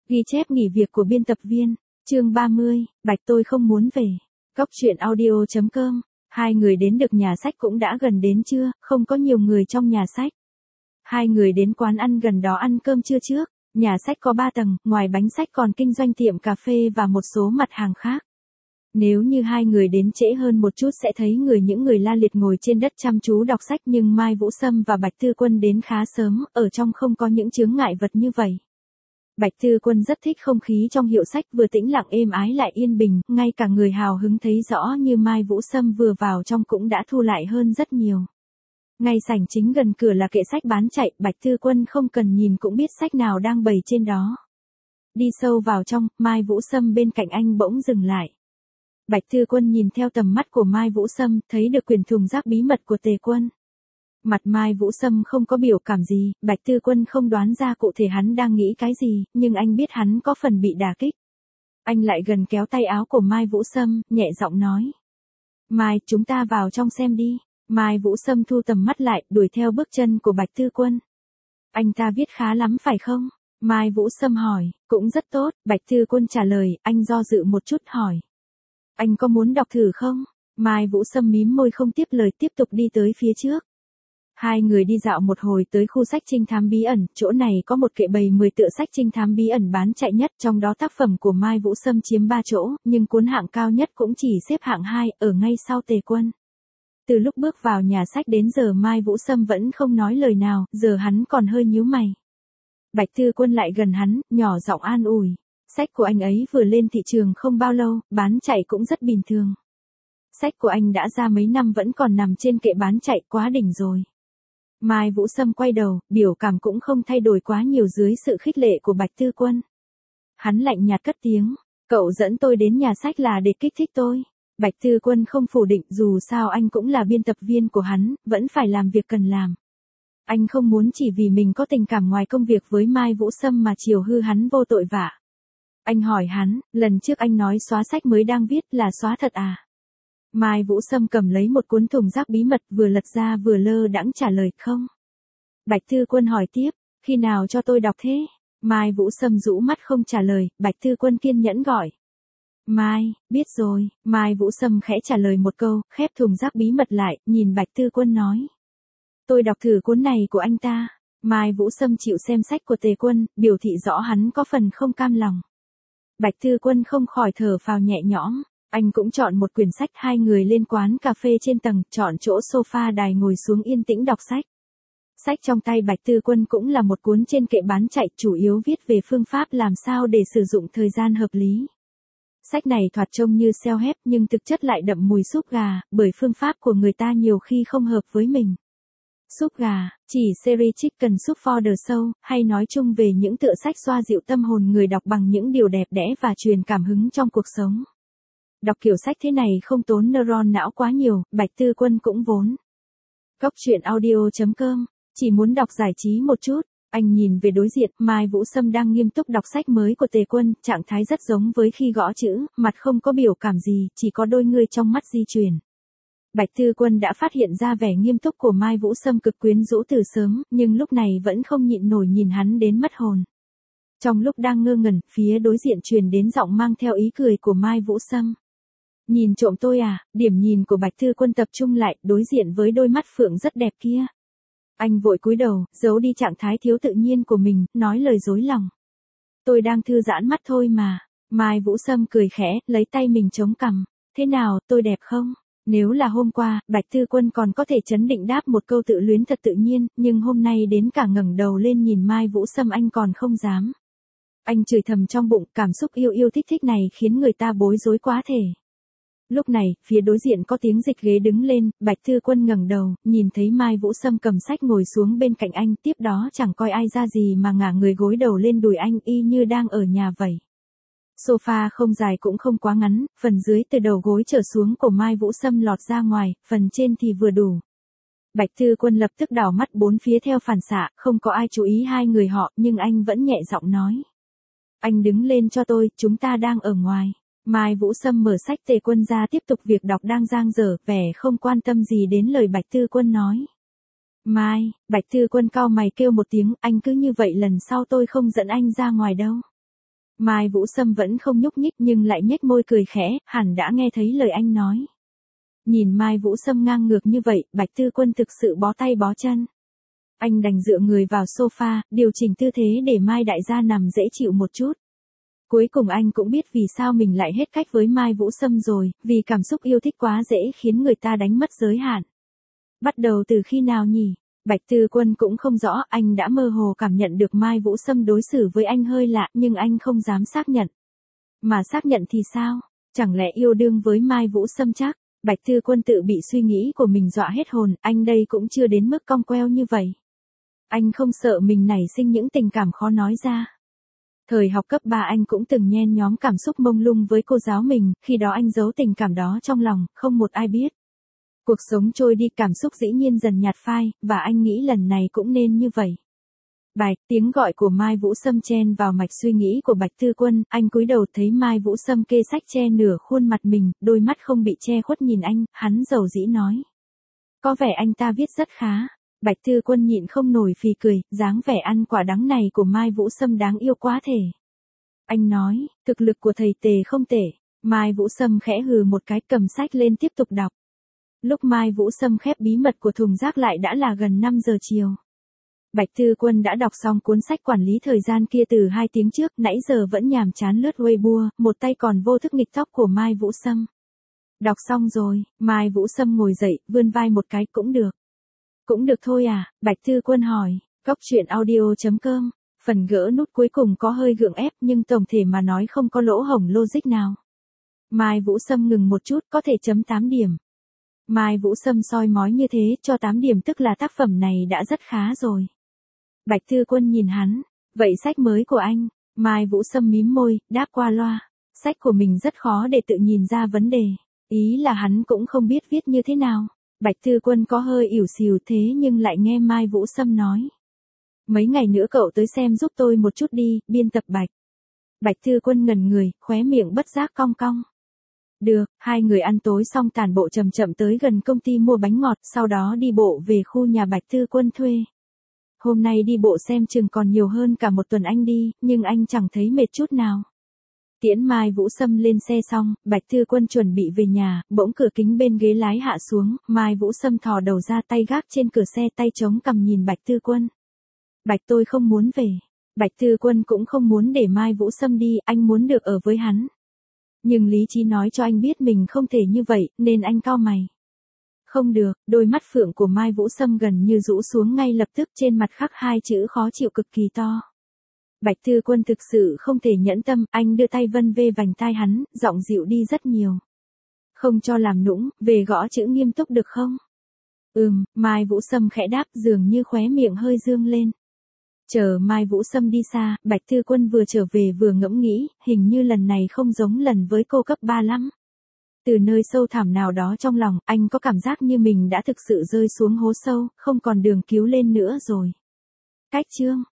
Ghi chép nghỉ việc của biên tập viên. Chương 30, Bạch tôi không muốn về. Góc truyện audio.com. Hai người đến được nhà sách cũng đã gần đến trưa, không có nhiều người trong nhà sách. Hai người đến quán ăn gần đó ăn cơm trưa trước. Nhà sách có 3 tầng, ngoài bánh sách còn kinh doanh tiệm cà phê và một số mặt hàng khác. Nếu như hai người đến trễ hơn một chút sẽ thấy những người la liệt ngồi trên đất chăm chú đọc sách, nhưng Mai Vũ Sâm và Bạch Tư Quân đến khá sớm, ở trong không có những chướng ngại vật như vậy. Bạch Tư Quân rất thích không khí trong hiệu sách, vừa tĩnh lặng êm ái lại yên bình, ngay cả người hào hứng thấy rõ như Mai Vũ Sâm vừa vào trong cũng đã thu lại hơn rất nhiều. Ngay sảnh chính gần cửa là kệ sách bán chạy, Bạch Tư Quân không cần nhìn cũng biết sách nào đang bày trên đó. Đi sâu vào trong, Mai Vũ Sâm bên cạnh anh bỗng dừng lại. Bạch Tư Quân nhìn theo tầm mắt của Mai Vũ Sâm, thấy được quyển thùng rác bí mật của Tề Quân. Mặt Mai Vũ Sâm không có biểu cảm gì, Bạch Tư Quân không đoán ra cụ thể hắn đang nghĩ cái gì, nhưng anh biết hắn có phần bị đả kích. Anh lại gần kéo tay áo của Mai Vũ Sâm, nhẹ giọng nói. Mai, chúng ta vào trong xem đi. Mai Vũ Sâm thu tầm mắt lại, đuổi theo bước chân của Bạch Tư Quân. Anh ta viết khá lắm phải không? Mai Vũ Sâm hỏi. Cũng rất tốt, Bạch Tư Quân trả lời, anh do dự một chút hỏi. Anh có muốn đọc thử không? Mai Vũ Sâm mím môi không tiếp lời, tiếp tục đi tới phía trước. Hai người đi dạo một hồi tới khu sách trinh thám bí ẩn, chỗ này có một kệ bày 10 tựa sách trinh thám bí ẩn bán chạy nhất, trong đó tác phẩm của Mai Vũ Sâm chiếm 3 chỗ, nhưng cuốn hạng cao nhất cũng chỉ xếp hạng 2, ở ngay sau Tề Quân. Từ lúc bước vào nhà sách đến giờ Mai Vũ Sâm vẫn không nói lời nào, giờ hắn còn hơi nhíu mày. Bạch Tư Quân lại gần hắn, nhỏ giọng an ủi. Sách của anh ấy vừa lên thị trường không bao lâu, bán chạy cũng rất bình thường. Sách của anh đã ra mấy năm vẫn còn nằm trên kệ bán chạy, quá đỉnh rồi. Mai Vũ Sâm quay đầu, biểu cảm cũng không thay đổi quá nhiều dưới sự khích lệ của Bạch Tư Quân. Hắn lạnh nhạt cất tiếng, cậu dẫn tôi đến nhà sách là để kích thích tôi. Bạch Tư Quân không phủ định, dù sao anh cũng là biên tập viên của hắn, vẫn phải làm việc cần làm. Anh không muốn chỉ vì mình có tình cảm ngoài công việc với Mai Vũ Sâm mà chiều hư hắn vô tội vạ. Anh hỏi hắn, lần trước anh nói xóa sách mới đang viết là xóa thật à? Mai Vũ Sâm cầm lấy một cuốn thùng rác bí mật, vừa lật ra vừa lơ đãng trả lời không. Bạch Tư Quân hỏi tiếp, khi nào cho tôi đọc thế? Mai Vũ Sâm rũ mắt không trả lời, Bạch Tư Quân kiên nhẫn gọi. Mai, biết rồi. Mai Vũ Sâm khẽ trả lời một câu, khép thùng rác bí mật lại, nhìn Bạch Tư Quân nói. Tôi đọc thử cuốn này của anh ta. Mai Vũ Sâm chịu xem sách của Tề Quân, biểu thị rõ hắn có phần không cam lòng. Bạch Tư Quân không khỏi thở phào nhẹ nhõm. Anh cũng chọn một quyển sách, hai người lên quán cà phê trên tầng, chọn chỗ sofa đài ngồi xuống yên tĩnh đọc sách. Sách trong tay Bạch Tư Quân cũng là một cuốn trên kệ bán chạy, chủ yếu viết về phương pháp làm sao để sử dụng thời gian hợp lý. Sách này thoạt trông như self-help nhưng thực chất lại đậm mùi súp gà, bởi phương pháp của người ta nhiều khi không hợp với mình. Súp gà, chỉ series Chicken Soup for the Soul, hay nói chung về những tựa sách xoa dịu tâm hồn người đọc bằng những điều đẹp đẽ và truyền cảm hứng trong cuộc sống. Đọc kiểu sách thế này không tốn neuron não quá nhiều, Bạch Tư Quân cũng vốn. Góc truyện audio.com, chỉ muốn đọc giải trí một chút. Anh nhìn về đối diện, Mai Vũ Sâm đang nghiêm túc đọc sách mới của Tề Quân, trạng thái rất giống với khi gõ chữ, mặt không có biểu cảm gì, chỉ có đôi ngươi trong mắt di chuyển. Bạch Tư Quân đã phát hiện ra vẻ nghiêm túc của Mai Vũ Sâm cực quyến rũ từ sớm, nhưng lúc này vẫn không nhịn nổi nhìn hắn đến mất hồn. Trong lúc đang ngơ ngẩn, phía đối diện truyền đến giọng mang theo ý cười của Mai Vũ Sâm. Nhìn trộm tôi à? Điểm nhìn của Bạch Tư Quân tập trung lại, đối diện với đôi mắt phượng rất đẹp kia. Anh vội cúi đầu, giấu đi trạng thái thiếu tự nhiên của mình, nói lời dối lòng. Tôi đang thư giãn mắt thôi mà. Mai Vũ Sâm cười khẽ, lấy tay mình chống cằm. Thế nào, tôi đẹp không? Nếu là hôm qua, Bạch Tư Quân còn có thể trấn định đáp một câu tự luyến thật tự nhiên, nhưng hôm nay đến cả ngẩng đầu lên nhìn Mai Vũ Sâm anh còn không dám. Anh chửi thầm trong bụng, cảm xúc yêu yêu thích thích này khiến người ta bối rối quá thể. Lúc này, phía đối diện có tiếng dịch ghế đứng lên, Bạch Tư Quân ngẩng đầu, nhìn thấy Mai Vũ Sâm cầm sách ngồi xuống bên cạnh anh, tiếp đó chẳng coi ai ra gì mà ngả người gối đầu lên đùi anh y như đang ở nhà vậy. Sofa không dài cũng không quá ngắn, phần dưới từ đầu gối trở xuống của Mai Vũ Sâm lọt ra ngoài, phần trên thì vừa đủ. Bạch Tư Quân lập tức đảo mắt bốn phía theo phản xạ, không có ai chú ý hai người họ, nhưng anh vẫn nhẹ giọng nói. Anh đứng lên cho tôi, chúng ta đang ở ngoài. Mai Vũ Sâm mở sách Tề Quân ra tiếp tục việc đọc đang dang dở, vẻ không quan tâm gì đến lời Bạch Tư Quân nói. Mai, Bạch Tư Quân cau mày kêu một tiếng, anh cứ như vậy lần sau tôi không dẫn anh ra ngoài đâu. Mai Vũ Sâm vẫn không nhúc nhích nhưng lại nhếch môi cười khẽ, hẳn đã nghe thấy lời anh nói. Nhìn Mai Vũ Sâm ngang ngược như vậy, Bạch Tư Quân thực sự bó tay bó chân. Anh đành dựa người vào sofa, điều chỉnh tư thế để Mai đại gia nằm dễ chịu một chút. Cuối cùng anh cũng biết vì sao mình lại hết cách với Mai Vũ Sâm rồi, vì cảm xúc yêu thích quá dễ khiến người ta đánh mất giới hạn. Bắt đầu từ khi nào nhỉ? Bạch Tư Quân cũng không rõ, anh đã mơ hồ cảm nhận được Mai Vũ Sâm đối xử với anh hơi lạ nhưng anh không dám xác nhận. Mà xác nhận thì sao? Chẳng lẽ yêu đương với Mai Vũ Sâm chắc? Bạch Tư Quân tự bị suy nghĩ của mình dọa hết hồn, anh đây cũng chưa đến mức cong queo như vậy. Anh không sợ mình nảy sinh những tình cảm khó nói ra. Thời học cấp 3 anh cũng từng nhen nhóm cảm xúc mông lung với cô giáo mình, khi đó anh giấu tình cảm đó trong lòng, không một ai biết. Cuộc sống trôi đi, cảm xúc dĩ nhiên dần nhạt phai, và anh nghĩ lần này cũng nên như vậy. Bạch, tiếng gọi của Mai Vũ Sâm chen vào mạch suy nghĩ của Bạch Tư Quân, anh cúi đầu thấy Mai Vũ Sâm kê sách che nửa khuôn mặt mình, đôi mắt không bị che khuất nhìn anh, hắn dầu dĩ nói. Có vẻ anh ta viết rất khá. Bạch Tư Quân nhịn không nổi phì cười, dáng vẻ ăn quả đắng này của Mai Vũ Sâm đáng yêu quá thể. Anh nói, thực lực của thầy Tề không tệ. Mai Vũ Sâm khẽ hừ một cái, cầm sách lên tiếp tục đọc. Lúc Mai Vũ Sâm khép bí mật của thùng rác lại đã là gần 5 giờ chiều. Bạch Tư Quân đã đọc xong cuốn sách quản lý thời gian kia từ 2 tiếng trước, nãy giờ vẫn nhàm chán lướt Weibo, một tay còn vô thức nghịch tóc của Mai Vũ Sâm. Đọc xong rồi, Mai Vũ Sâm ngồi dậy, vươn vai một cái, cũng được. Cũng được thôi à, Bạch Tư Quân hỏi. Cóc truyện audio.com. Phần gỡ nút cuối cùng có hơi gượng ép nhưng tổng thể mà nói không có lỗ hổng logic nào. Mai Vũ Sâm ngừng một chút, có thể chấm 8 điểm. Mai Vũ Sâm soi mói như thế, cho 8 điểm tức là tác phẩm này đã rất khá rồi. Bạch Tư Quân nhìn hắn. Vậy sách mới của anh? Mai Vũ Sâm mím môi, đáp qua loa. Sách của mình rất khó để tự nhìn ra vấn đề. Ý là hắn cũng không biết viết như thế nào. Bạch Tư Quân có hơi ỉu xìu thế nhưng lại nghe Mai Vũ Sâm nói. Mấy ngày nữa cậu tới xem giúp tôi một chút đi, biên tập Bạch. Bạch Tư Quân ngẩn người, khóe miệng bất giác cong cong. Được, hai người ăn tối xong tản bộ chậm chậm tới gần công ty mua bánh ngọt, sau đó đi bộ về khu nhà Bạch Tư Quân thuê. Hôm nay đi bộ xem chừng còn nhiều hơn cả một tuần anh đi, nhưng anh chẳng thấy mệt chút nào. Tiễn Mai Vũ Sâm lên xe xong, Bạch Tư Quân chuẩn bị về nhà, bỗng cửa kính bên ghế lái hạ xuống, Mai Vũ Sâm thò đầu ra, tay gác trên cửa xe, tay chống cằm nhìn Bạch Tư Quân. Bạch, tôi không muốn về. Bạch Tư Quân cũng không muốn để Mai Vũ Sâm đi, anh muốn được ở với hắn. Nhưng lý trí nói cho anh biết mình không thể như vậy, nên anh cau mày. Không được, đôi mắt phượng của Mai Vũ Sâm gần như rũ xuống ngay lập tức, trên mặt khắc 2 chữ khó chịu cực kỳ to. Bạch Tư Quân thực sự không thể nhẫn tâm, anh đưa tay vân về vành tai hắn, giọng dịu đi rất nhiều. Không cho làm nũng, về gõ chữ nghiêm túc được không? Mai Vũ Sâm khẽ đáp, dường như khóe miệng hơi dương lên. Chờ Mai Vũ Sâm đi xa, Bạch Tư Quân vừa trở về vừa ngẫm nghĩ, hình như lần này không giống lần với cô cấp 3 lắm. Từ nơi sâu thẳm nào đó trong lòng, anh có cảm giác như mình đã thực sự rơi xuống hố sâu, không còn đường cứu lên nữa rồi. Cách chương